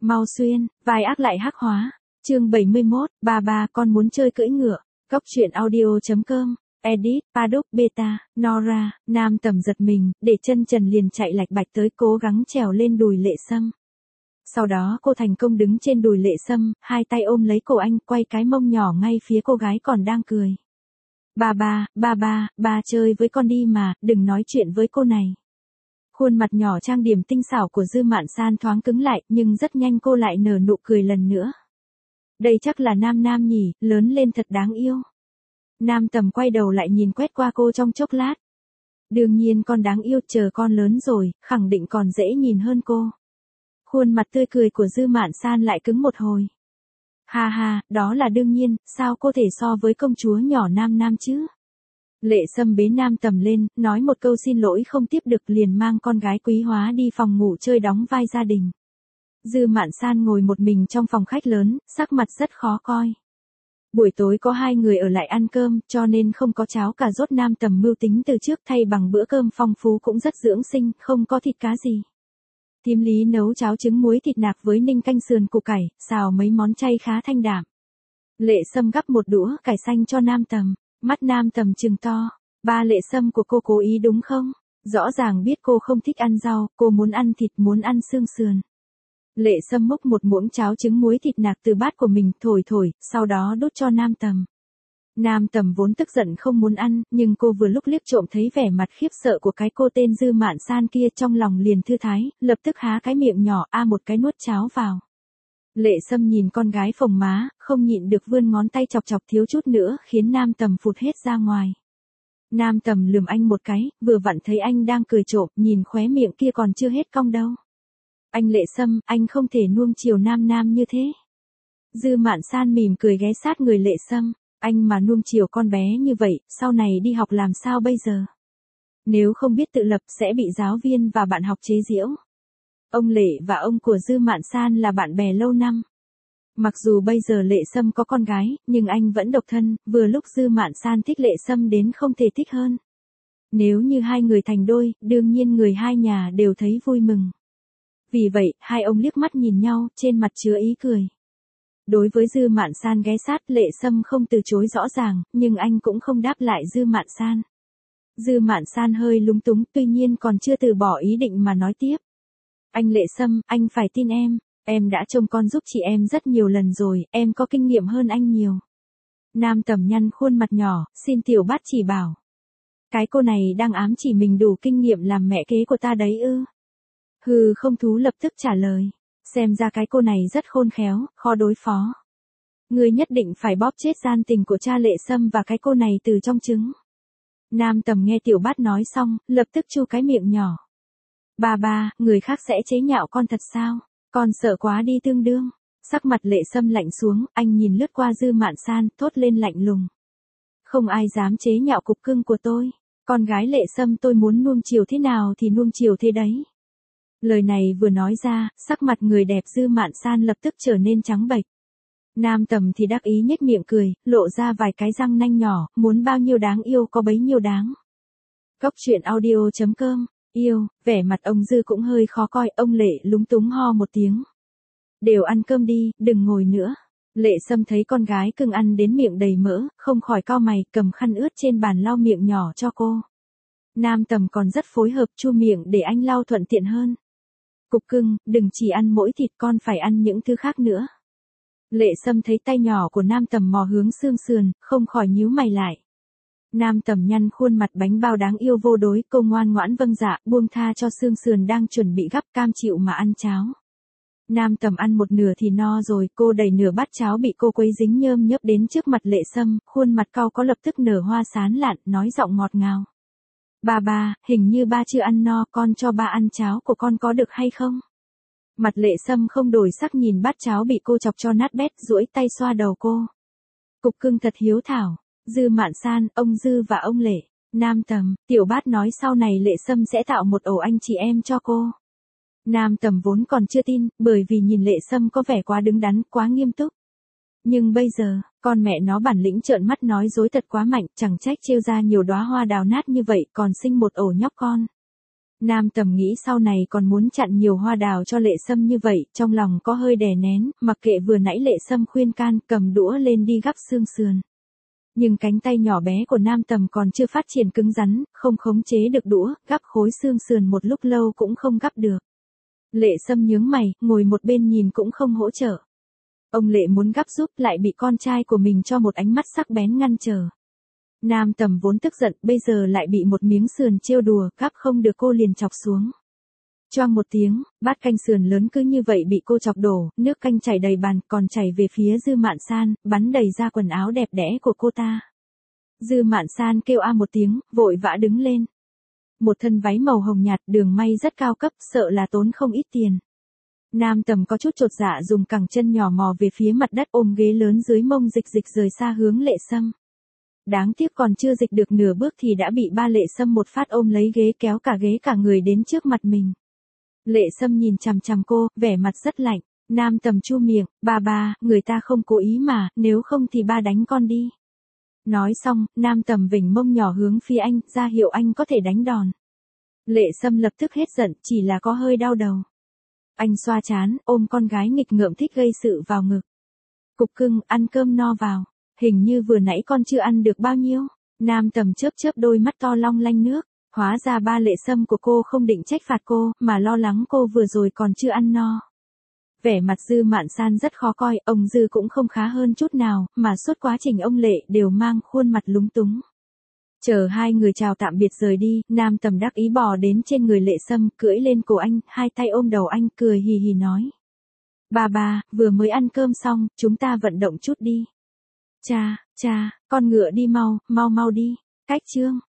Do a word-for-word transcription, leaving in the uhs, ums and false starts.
Mau xuyên, vai ác lại hắc hóa. Chương bảy mươi mốt, ba ba con muốn chơi cưỡi ngựa. Cốc truyện audio chấm com. Edit, Paddock Beta, Nora, Nam Tầm giật mình, để chân trần liền chạy lạch bạch tới cố gắng trèo lên đùi Lệ Sâm. Sau đó cô thành công đứng trên đùi Lệ Sâm, hai tay ôm lấy cổ anh, quay cái mông nhỏ ngay phía cô gái còn đang cười. Ba ba, ba ba, ba chơi với con đi mà, đừng nói chuyện với cô này. Khuôn mặt nhỏ trang điểm tinh xảo của Dư Mạn San thoáng cứng lại, nhưng rất nhanh cô lại nở nụ cười lần nữa. Đây chắc là Nam Nam nhỉ, lớn lên thật đáng yêu. Nam Tầm quay đầu lại nhìn quét qua cô trong chốc lát. Đương nhiên con đáng yêu, chờ con lớn rồi, khẳng định còn dễ nhìn hơn cô. Khuôn mặt tươi cười của Dư Mạn San lại cứng một hồi. Ha ha, đó là đương nhiên, sao cô thể so với công chúa nhỏ Nam Nam chứ? Lệ Sâm bế Nam Tầm lên, nói một câu xin lỗi không tiếp được liền mang con gái quý hóa đi phòng ngủ chơi đóng vai gia đình. Dư Mạn San ngồi một mình trong phòng khách lớn, sắc mặt rất khó coi. Buổi tối có hai người ở lại ăn cơm, cho nên không có cháo cà rốt. Nam Tầm mưu tính từ trước thay bằng bữa cơm phong phú cũng rất dưỡng sinh, không có thịt cá gì. Thím Lý nấu cháo trứng muối thịt nạc với ninh canh sườn củ cải, xào mấy món chay khá thanh đạm. Lệ Sâm gắp một đũa cải xanh cho Nam Tầm, mắt Nam Tầm trừng to. Ba, Lệ Sâm của cô cố ý đúng không? Rõ ràng biết cô không thích ăn rau, cô muốn ăn thịt, muốn ăn xương sườn. Lệ Sâm múc một muỗng cháo trứng muối thịt nạc từ bát của mình, thổi thổi, sau đó đút cho Nam Tầm. Nam Tầm vốn tức giận không muốn ăn, nhưng cô vừa lúc liếc trộm thấy vẻ mặt khiếp sợ của cái cô tên Dư Mạn San kia, trong lòng liền thư thái, lập tức há cái miệng nhỏ a một cái nuốt cháo vào. Lệ Sâm nhìn con gái phồng má, không nhịn được vươn ngón tay chọc chọc thiếu chút nữa khiến Nam Tầm phụt hết ra ngoài. Nam Tầm lườm anh một cái, vừa vặn thấy anh đang cười trộm, nhìn khóe miệng kia còn chưa hết cong đâu. Anh Lệ Sâm, anh không thể nuông chiều Nam Nam như thế. Dư Mạn San mỉm cười ghé sát người Lệ Sâm. Anh mà nuông chiều con bé như vậy, sau này đi học làm sao bây giờ? Nếu không biết tự lập sẽ bị giáo viên và bạn học chế giễu. Ông Lệ và ông của Dư Mạn San là bạn bè lâu năm. Mặc dù bây giờ Lệ Sâm có con gái, nhưng anh vẫn độc thân, vừa lúc Dư Mạn San thích Lệ Sâm đến không thể thích hơn. Nếu như hai người thành đôi, đương nhiên người hai nhà đều thấy vui mừng. Vì vậy, hai ông liếc mắt nhìn nhau, trên mặt chứa ý cười. Đối với Dư Mạn San ghé sát, Lệ Sâm không từ chối rõ ràng, nhưng anh cũng không đáp lại Dư Mạn San. Dư Mạn San hơi lúng túng, tuy nhiên còn chưa từ bỏ ý định mà nói tiếp. Anh Lệ Sâm, anh phải tin em, em đã trông con giúp chị em rất nhiều lần rồi, em có kinh nghiệm hơn anh nhiều. Nam Tầm nhăn khuôn mặt nhỏ, xin tiểu bát chỉ bảo. Cái cô này đang ám chỉ mình đủ kinh nghiệm làm mẹ kế của ta đấy ư? Hừ, không thú lập tức trả lời. Xem ra cái cô này rất khôn khéo, khó đối phó. Ngươi nhất định phải bóp chết gian tình của cha Lệ Sâm và cái cô này từ trong trứng. Nam Tầm nghe tiểu bát nói xong, lập tức chu cái miệng nhỏ. Ba ba, người khác sẽ chế nhạo con thật sao? Con sợ quá đi tương đương. Sắc mặt Lệ Sâm lạnh xuống, anh nhìn lướt qua Dư Mạn San, thốt lên lạnh lùng. Không ai dám chế nhạo cục cưng của tôi. Con gái Lệ Sâm tôi muốn nuông chiều thế nào thì nuông chiều thế đấy. Lời này vừa nói ra, sắc mặt người đẹp Dư Mạn San lập tức trở nên trắng bệch. Nam Tầm thì đắc ý nhếch miệng cười, lộ ra vài cái răng nanh nhỏ, muốn bao nhiêu đáng yêu có bấy nhiêu đáng. Cốc truyện audio chấm com, yêu, vẻ mặt ông Dư cũng hơi khó coi, ông Lệ lúng túng ho một tiếng. Đều ăn cơm đi, đừng ngồi nữa. Lệ Sâm thấy con gái cưng ăn đến miệng đầy mỡ, không khỏi cau mày, cầm khăn ướt trên bàn lau miệng nhỏ cho cô. Nam Tầm còn rất phối hợp chu miệng để anh lau thuận tiện hơn. Cục cưng, đừng chỉ ăn mỗi thịt, con phải ăn những thứ khác nữa. Lệ Sâm thấy tay nhỏ của Nam Tầm mò hướng xương sườn, không khỏi nhíu mày lại. Nam Tầm nhăn khuôn mặt bánh bao đáng yêu vô đối, cô ngoan ngoãn vâng dạ, buông tha cho xương sườn đang chuẩn bị gắp, cam chịu mà ăn cháo. Nam Tầm ăn một nửa thì no rồi, cô đẩy nửa bát cháo bị cô quấy dính nhơm nhớp đến trước mặt Lệ Sâm, khuôn mặt cau có lập tức nở hoa sán lạn, nói giọng ngọt ngào. Ba ba, hình như ba chưa ăn no, con cho ba ăn cháo của con có được hay không? Mặt Lệ Sâm không đổi sắc nhìn bát cháo bị cô chọc cho nát bét, duỗi tay xoa đầu cô. Cục cưng thật hiếu thảo. Dư Mạn San, ông Dư và ông Lệ. Nam Tầm, tiểu bát nói sau này Lệ Sâm sẽ tạo một ổ anh chị em cho cô. Nam Tầm vốn còn chưa tin, bởi vì nhìn Lệ Sâm có vẻ quá đứng đắn, quá nghiêm túc. Nhưng bây giờ, con mẹ nó bản lĩnh trợn mắt nói dối thật quá mạnh, chẳng trách trêu ra nhiều đóa hoa đào nát như vậy, còn sinh một ổ nhóc con. Nam Tầm nghĩ sau này còn muốn chặn nhiều hoa đào cho Lệ Sâm như vậy, trong lòng có hơi đè nén, mặc kệ vừa nãy Lệ Sâm khuyên can, cầm đũa lên đi gắp xương sườn. Nhưng cánh tay nhỏ bé của Nam Tầm còn chưa phát triển cứng rắn, không khống chế được đũa, gắp khối xương sườn một lúc lâu cũng không gắp được. Lệ Sâm nhướng mày, ngồi một bên nhìn cũng không hỗ trợ. Ông Lệ muốn gắp giúp lại bị con trai của mình cho một ánh mắt sắc bén ngăn trở. Nam Tầm vốn tức giận, bây giờ lại bị một miếng sườn trêu đùa, gắp không được cô liền chọc xuống. Choang một tiếng, bát canh sườn lớn cứ như vậy bị cô chọc đổ, nước canh chảy đầy bàn, còn chảy về phía Dư Mạn San, bắn đầy ra quần áo đẹp đẽ của cô ta. Dư Mạn San kêu a một tiếng, vội vã đứng lên. Một thân váy màu hồng nhạt, đường may rất cao cấp, sợ là tốn không ít tiền. Nam Tầm có chút chột dạ dùng cẳng chân nhỏ mò về phía mặt đất, ôm ghế lớn dưới mông dịch dịch rời xa hướng Lệ Sâm. Đáng tiếc còn chưa dịch được nửa bước thì đã bị ba Lệ Sâm một phát ôm lấy ghế, kéo cả ghế cả người đến trước mặt mình. Lệ Sâm nhìn chằm chằm cô, vẻ mặt rất lạnh. Nam Tầm chu miệng, ba ba, người ta không cố ý mà, nếu không thì ba đánh con đi. Nói xong, Nam Tầm vểnh mông nhỏ hướng phía anh, ra hiệu anh có thể đánh đòn. Lệ Sâm lập tức hết giận, chỉ là có hơi đau đầu. Anh xoa chán, ôm con gái nghịch ngợm thích gây sự vào ngực. Cục cưng, ăn cơm no vào. Hình như vừa nãy con chưa ăn được bao nhiêu. Nam Tầm chớp chớp đôi mắt to long lanh nước. Hóa ra ba Lệ Sâm của cô không định trách phạt cô, mà lo lắng cô vừa rồi còn chưa ăn no. Vẻ mặt Dư Mạn San rất khó coi, ông Dư cũng không khá hơn chút nào, mà suốt quá trình ông Lệ đều mang khuôn mặt lúng túng. Chờ hai người chào tạm biệt rời đi, Nam Tầm đắc ý bò đến trên người Lệ Sâm, cưỡi lên cổ anh, hai tay ôm đầu anh, cười hì hì nói. Ba ba, vừa mới ăn cơm xong, chúng ta vận động chút đi. Cha, cha, con ngựa đi mau, mau mau đi. Cách chương.